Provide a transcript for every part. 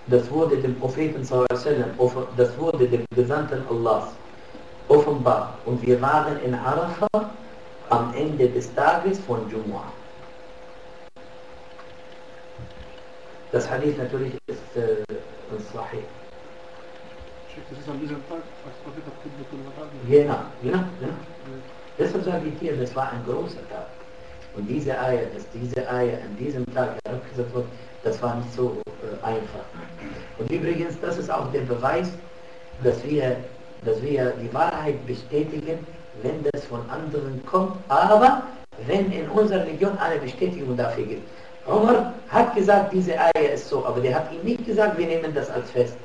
das wurde dem Propheten sallallahu, das wurde dem Gesandten Allahs offenbar. Und wir waren in Arafah am Ende des Tages von Jumu'ah. Das Hadith natürlich ist Sahih. Das ist an diesem Tag, als Prophet auf Khutbatul Wada. Genau. Deshalb sage ich dir, das war ein großer Tag. Und diese Eier, dass diese Eier an diesem Tag herabgesetzt wird, das war nicht so einfach. Und übrigens, das ist auch der Beweis, dass wir die Wahrheit bestätigen, wenn das von anderen kommt, aber wenn in unserer Religion eine Bestätigung dafür gibt. Umar hat gesagt, diese Eier ist so, aber der hat ihm nicht gesagt, wir nehmen das als fest.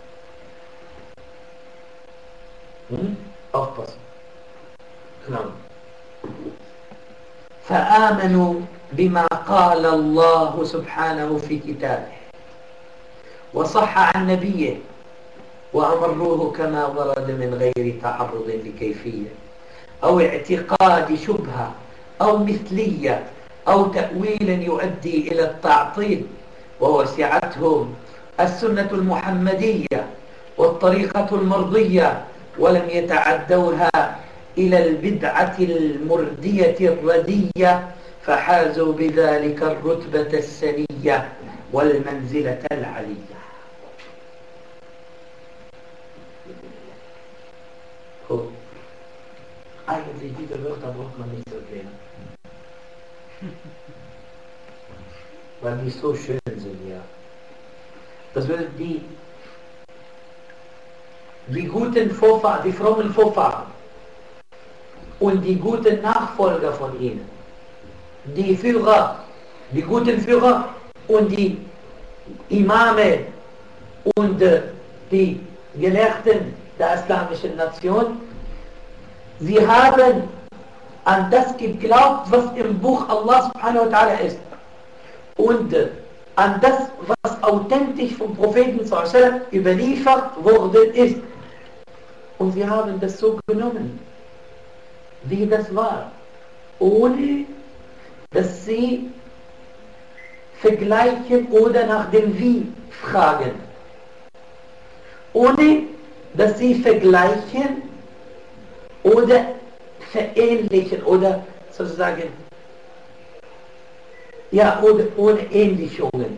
Aufpassen. Genau. فآمنوا بما قال الله سبحانه في كتابه وصح عن نبيه وأمروه كما ورد من غير تعرض لكيفية أو اعتقاد شبهة أو مثلية أو تأويل يؤدي إلى التعطيل ووسعتهم السنة المحمدية والطريقة المرضية ولم يتعدوها إلى البدعة المردية الردية فحازوا بذلك الرتبة السنية والمنزلة العلية. Eigentlich diese Wörter braucht man nicht zu erklären. Weil die so schön sind, ja. Das wird die guten Vorfahren, die frommen Vorfahren und die guten Nachfolger von ihnen, die Führer, die guten Führer und die Imame und die Gelehrten der islamischen Nation, sie haben an das geglaubt, was im Buch Allah subhanahu wa ta'ala ist und an das, was authentisch vom Propheten sallallahu alaihi wasallam überliefert worden ist. Und sie haben das so genommen, wie das war, ohne dass sie vergleichen oder nach dem Wie fragen, ohne dass sie vergleichen oder verähnlichen oder sozusagen, ja, oder ohne Ähnlichungen,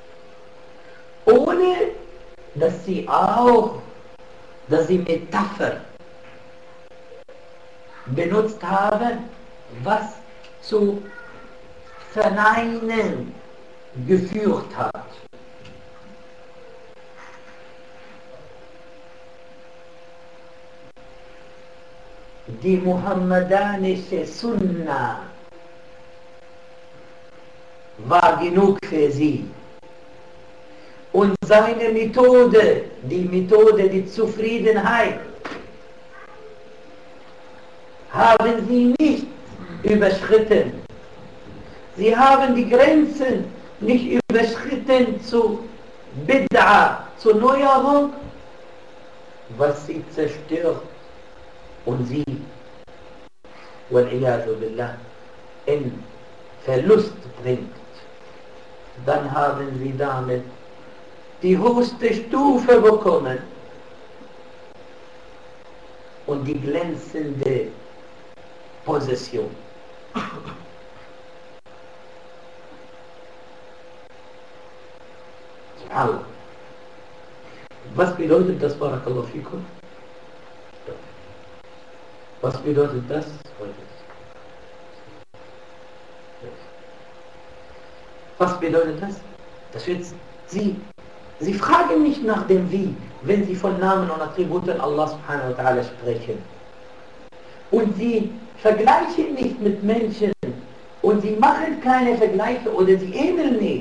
ohne dass sie Metapher benutzt haben, was zu Verneinen geführt hat. Die muhammadanische Sunna war genug für sie. Und seine Methode, die Zufriedenheit, haben sie nicht überschritten. Sie haben die Grenzen nicht überschritten zu Bid'a, zur Neuerung, was sie zerstört und sie, wal-iyadu billah, in Verlust bringt. Dann haben sie damit die höchste Stufe bekommen und die glänzende Position. Subhanallah. Was bedeutet das, Barakallahu fikum? Was bedeutet das? Was bedeutet das? Das wird Sie fragen nicht nach dem Wie, wenn Sie von Namen und Attributen Allah subhanahu wa ta'ala sprechen. Und Sie vergleichen nicht mit Menschen und Sie machen keine Vergleiche oder Sie ähneln nicht.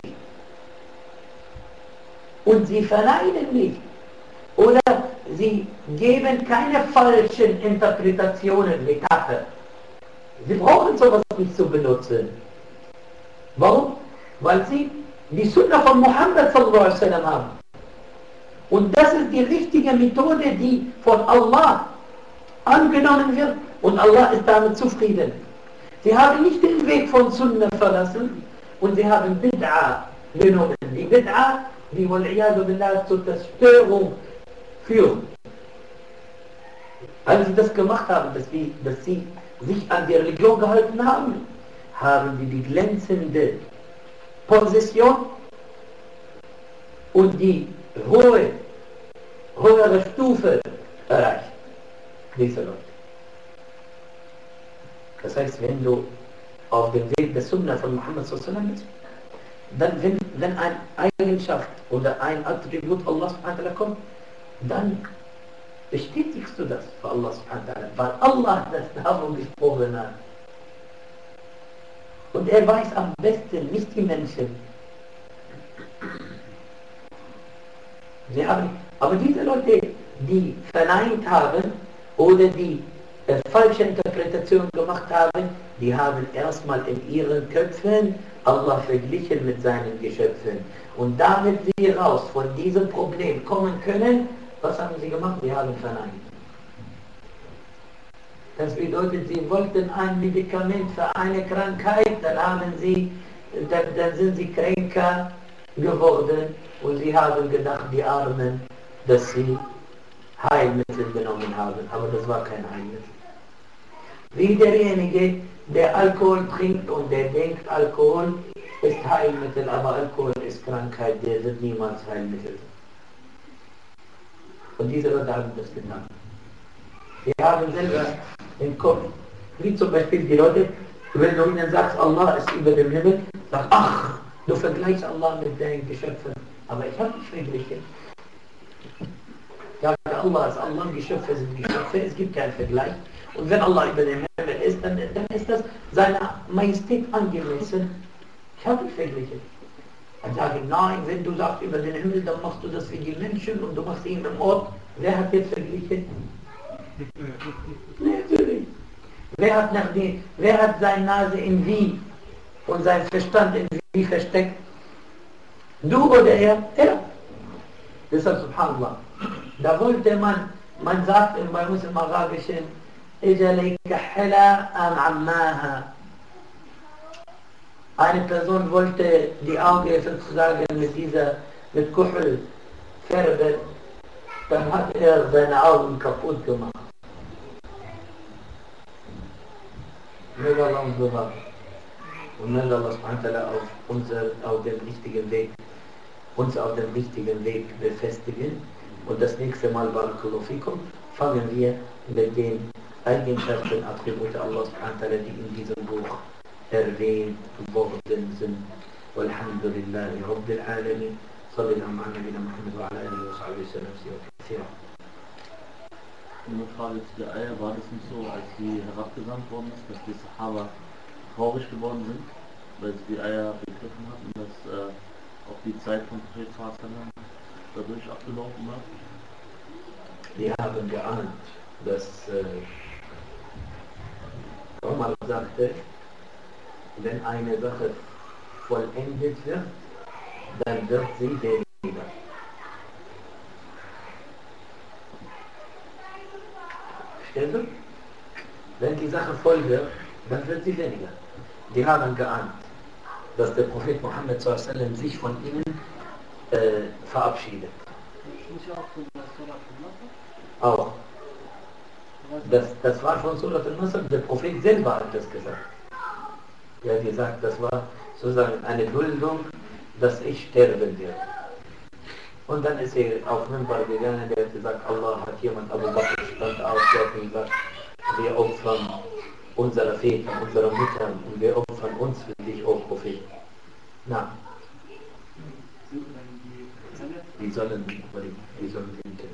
Und Sie verneinen nicht. Oder Sie geben keine falschen Interpretationen, Metapher. Sie brauchen sowas nicht zu benutzen. Warum? Weil Sie die Sunna von Muhammad sallallahu alaihi wasallam haben. Und das ist die richtige Methode, die von Allah angenommen wird und Allah ist damit zufrieden. Sie haben nicht den Weg von Sunna verlassen und sie haben Bid'a genommen. Die Bid'a die والعياذ بالله zur Zerstörung führen. Als sie das gemacht haben, dass sie sich an die Religion gehalten haben, haben sie die glänzende Position und die höhere Stufe erreicht. Diese Leute. Das heißt, wenn du auf dem Weg der Sunna von Muhammad sallallahu bist, dann wenn eine Eigenschaft oder ein Attribut Allah subhanahu wa ta'ala kommt, dann bestätigst du das für Allah subhanahu wa ta'ala, weil Allah das darum gesprochen hat. Und er weiß am besten, nicht die Menschen. Aber diese Leute, die verneint haben oder die falsche Interpretation gemacht haben, die haben erstmal in ihren Köpfen Allah verglichen mit seinen Geschöpfen. Und damit sie raus von diesem Problem kommen können, was haben sie gemacht? Sie haben verneint. Das bedeutet, sie wollten ein Medikament für eine Krankheit, dann sind sie kränker geworden und sie haben gedacht, die Armen, dass sie Heilmittel genommen haben, aber das war kein Heilmittel. Wie derjenige, der Alkohol trinkt und der denkt, Alkohol ist Heilmittel, aber Alkohol ist Krankheit, der wird niemals Heilmittel. Und diese Leute haben das getan. Sie haben selber im Kopf, wie zum Beispiel die Leute, wenn du ihnen sagst, Allah ist über dem Himmel, sag, ach, du vergleichst Allah mit deinen Geschöpfen, aber ich habe nicht verglichen. Ja, Allah ist Allah, Geschöpfe sind Geschöpfe, es gibt keinen Vergleich. Und wenn Allah über dem Himmel ist, dann ist das seiner Majestät angemessen. Ich habe nicht verglichen. Dann sage ich, nein, wenn du sagst über den Himmel, dann machst du das wie die Menschen und du machst ihn im Ort. Wer hat jetzt verglichen? Natürlich. Wer hat seine Nase in wie und sein Verstand in wie versteckt? Du oder er? Er. Deshalb, subhanallah. Da wollte man sagt bei uns im Arabischen, eine Person wollte die Augen sozusagen mit Kuchel färben, dann hat er seine Augen kaputt gemacht. Möge Allah uns bewahren. Und möge Allah subhanahu wa ta'ala uns auf dem richtigen Weg befestigen. Und das nächste Mal, Barakallahu fikum, fangen wir mit den Eigenschaften, Attribute Allah subhanahu wa ta'ala, die in diesem Buch erwähnt worden sind. Walhamdulillahi Rabbil Alamin. Sallallahu ala nabina Muhammad wa ala alihi wa sahbihi sallam. Eine Frage zu der Eier, war das nicht so, als sie herabgesandt worden ist, dass die Sahaba traurig geworden sind, weil sie die Eier begriffen hatten, dass auch die Zeit von Prophet dadurch abgelaufen war? Die haben geahnt, dass Umar sagte, wenn eine Sache vollendet wird, dann wird sie weniger. Verstehst du? Wenn die Sache voll wird, dann wird sie weniger. Die haben geahnt, dass der Prophet Muhammad sallallahu alaihi wasallam sich von ihnen verabschiedet. Auch. Das war von Surat al-Nasr, der Prophet selber hat das gesagt. Er hat gesagt, das war sozusagen eine Duldung, dass ich sterben werde. Und dann ist er auf Minbar gegangen, der hat gesagt, Allah hat jemand, Abu Bakr stand auf, der hat gesagt, wir opfern unsere Väter, unsere Mutter und wir opfern uns für dich, O Prophet. Na. Die sollen hinten.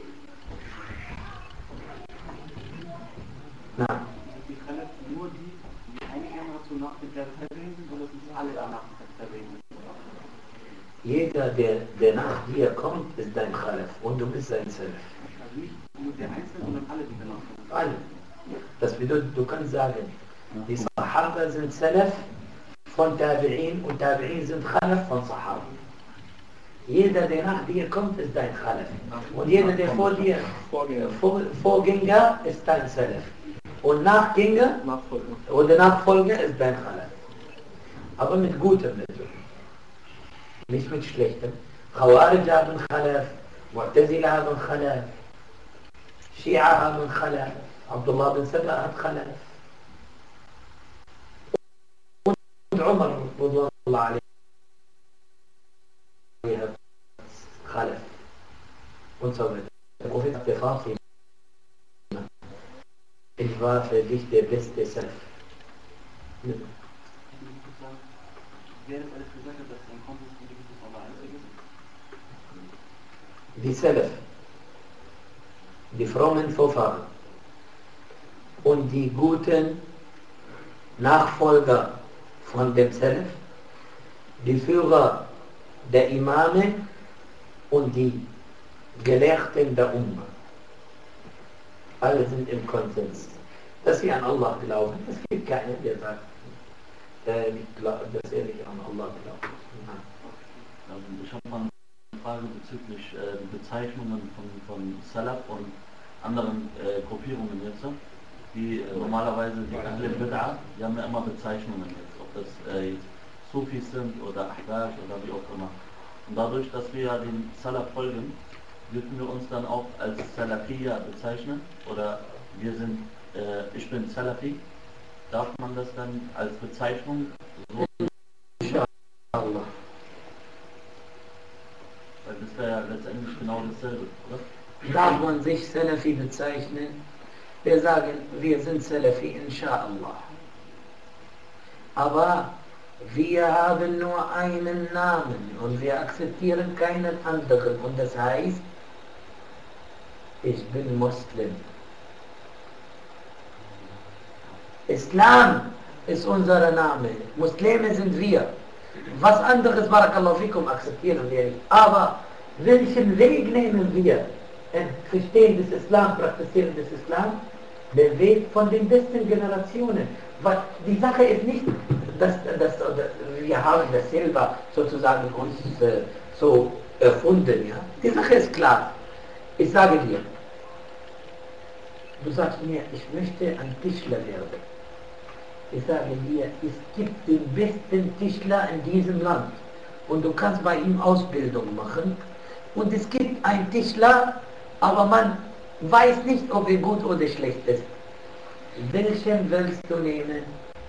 Na. Die Khalaf nur die eine Generation nach dem Tabi'in sind, oder sind alle danach Tabi'in? Jeder, der nach dir kommt, ist dein Khalaf und du bist sein Salaf. Also nicht nur der Einzelne, sondern alle, die danach kommen. Alle. Das bedeutet, du kannst sagen, die Sahaba sind Salaf von Tabi'in und Tabi'in sind Khalaf von Sahaba. Jeder, der nach dir kommt, ist dein Khalaf. Und jeder, der vor dir Vorgänger ist dein Salaf. Und Nachgänger oder Nachfolger ist dein Khalaf. Aber mit gutem natürlich. Nicht mit schlechtem. Khawarij haben Khalaf, Mu'tazila haben Khalaf, Shia haben Khalaf, Abdullah bin Saba hat Khalaf. Und Umar, radiyallahu anhu, hat Khalaf. Und so weiter. Der Prophet hat gefragt, ich war für dich der beste Salaf. Ich muss kurz sagen, wer das alles gesagt hat, dass ein Konsens die Gewissen aber einzig ist? Die Salaf, die frommen Vorfahren und die guten Nachfolger von dem Salaf, die Führer der Imame und die Gelehrten der Umma. Alle sind im Konsens, dass sie an Allah glauben. Es gibt keinen, der sagt, dass er nicht an Allah glaubt. Ich habe mal eine Frage bezüglich Bezeichnungen von Salaf und anderen Gruppierungen jetzt. Die normalerweise die Ahl Bid'ah, die haben ja immer Bezeichnungen jetzt, ob das jetzt Sufis sind oder Ahbab oder wie auch immer. Und dadurch, dass wir ja den Salaf folgen, dürfen wir uns dann auch als Salafiyya bezeichnen? Oder wir sind, ich bin Salafi? Darf man das dann als Bezeichnung so? Inshallah. Weil das wäre ja letztendlich genau dasselbe, oder? Darf man sich Salafi bezeichnen? Wir sagen, wir sind Salafi, inshallah. Aber wir haben nur einen Namen und wir akzeptieren keinen anderen. Und das heißt, ich bin Muslim. Islam ist unser Name. Muslime sind wir. Was anderes, Barakallahu fikum, akzeptieren wir nicht. Aber welchen Weg nehmen wir? Verstehen des Islam, praktizieren des Islam? Der Weg von den besten Generationen. Was, die Sache ist nicht, dass wir haben das selber sozusagen uns so erfunden. Ja? Die Sache ist klar. Ich sage dir, du sagst mir, ich möchte ein Tischler werden. Ich sage dir, es gibt den besten Tischler in diesem Land. Und du kannst bei ihm Ausbildung machen. Und es gibt einen Tischler, aber man weiß nicht, ob er gut oder schlecht ist. Welchen willst du nehmen?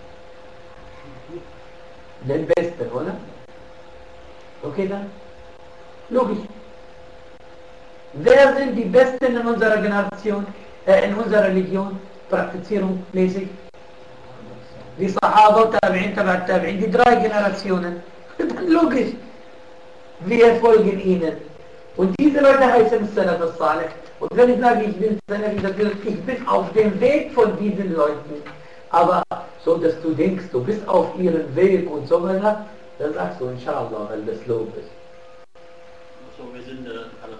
Den besten, oder? Okay dann? Logisch. Wer sind die Besten in unserer Generation, in unserer Religion, praktizierungsmäßig? Die Sahaba, Tabi'in, Tabi'in, die 3 Generationen. Logisch. Wir folgen ihnen. Und diese Leute heißen Salaf al-Salih. Und wenn ich sage, ich bin Salafi, ich bin auf dem Weg von diesen Leuten. Aber so, dass du denkst, du bist auf ihrem Weg und so weiter, dann sagst du, inshallah, weil das Lob ist. So, wir sind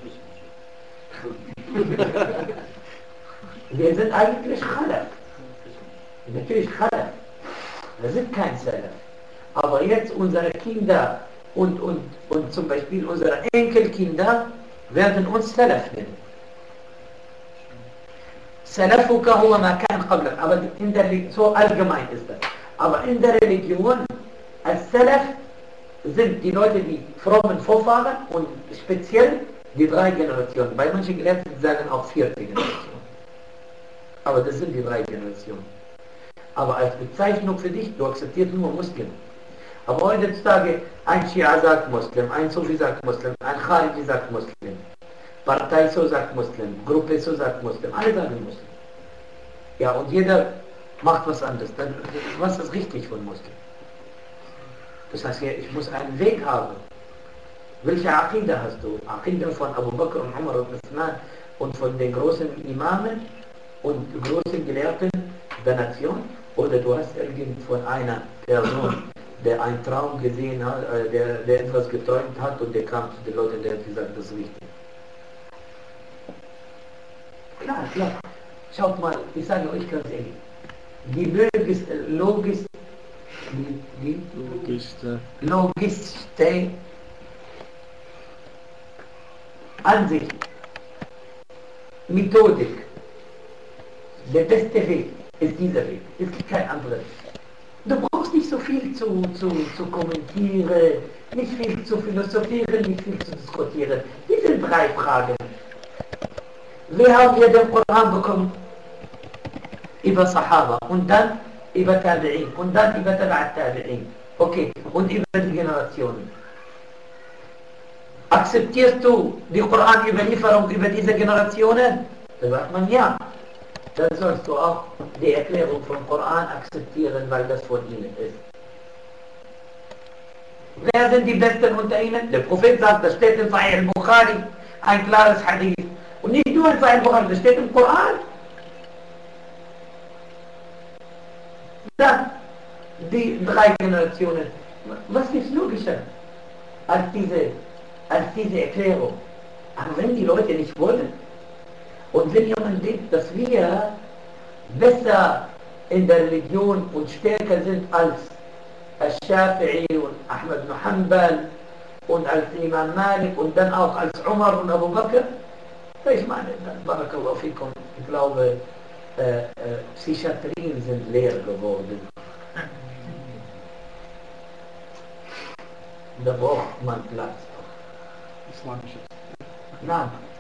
Salafismus. Wir sind eigentlich Khalaf. Natürlich Khalaf. Wir sind kein Salaf. Aber jetzt unsere Kinder und zum Beispiel unsere Enkelkinder werden uns Salaf nennen. Salafuka huwa ma kan qablak. Aber so allgemein ist das. Aber in der Religion, als Salaf sind die Leute, die frommen Vorfahren und speziell die 3 Generationen. Bei manchen Gelehrten sagen auch 4. Generation. Aber das sind die 3 Generationen. Aber als Bezeichnung für dich, du akzeptierst nur Muslim. Aber heutzutage, ein Schia sagt Muslim, ein Sufi sagt Muslim, ein Khariji sagt Muslim, Partei so sagt Muslim, Gruppe so sagt Muslim, alle sagen Muslim. Ja, und jeder macht was anderes. Dann, was ist richtig von Muslim? Das heißt, ich muss einen Weg haben. Welche Aqida hast du? Aqida von Abu Bakr und Umar und Uthman und von den großen Imamen und großen Gelehrten der Nation? Oder du hast irgend von einer Person, der einen Traum gesehen hat, der etwas geträumt hat und der kam zu den Leuten, der hat gesagt, das ist wichtig. Klar, klar. Schaut mal, ich sage euch ganz ehrlich, die logischste Ansicht, Methodik, der beste Weg ist dieser Weg. Es gibt kein anderes. Du brauchst nicht so viel zu kommentieren, Nicht viel zu philosophieren, nicht viel zu diskutieren. Die sind 3 Fragen. Wie haben wir den Koran bekommen? Über Sahaba und dann über Tabi'in und dann über Tabi'in. Okay, und über die Generationen. Akzeptierst du die Koran-Überlieferung über diese Generationen? Da sagt man ja. Dann sollst du auch die Erklärung vom Koran akzeptieren, weil das von ihnen ist. Wer sind die Besten unter ihnen? Der Prophet sagt, das steht in Sahih al-Bukhari, ein klares Hadith. Und nicht nur in Sahih al-Bukhari, das steht im Koran. Dann die 3 Generationen. Was ist logischer als diese Erklärung? Aber wenn die Leute nicht wollen und wenn jemand denkt, dass wir besser in der Religion und stärker sind als Al-Shafi'i und Ahmad ibn Hanbal und als Imam Malik und dann auch als Umar und Abu Bakr, ich meine, Barakallahu fikum, ich glaube, Psychiatrien sind leer geworden. Da braucht man Platz. Islamisches. Nein,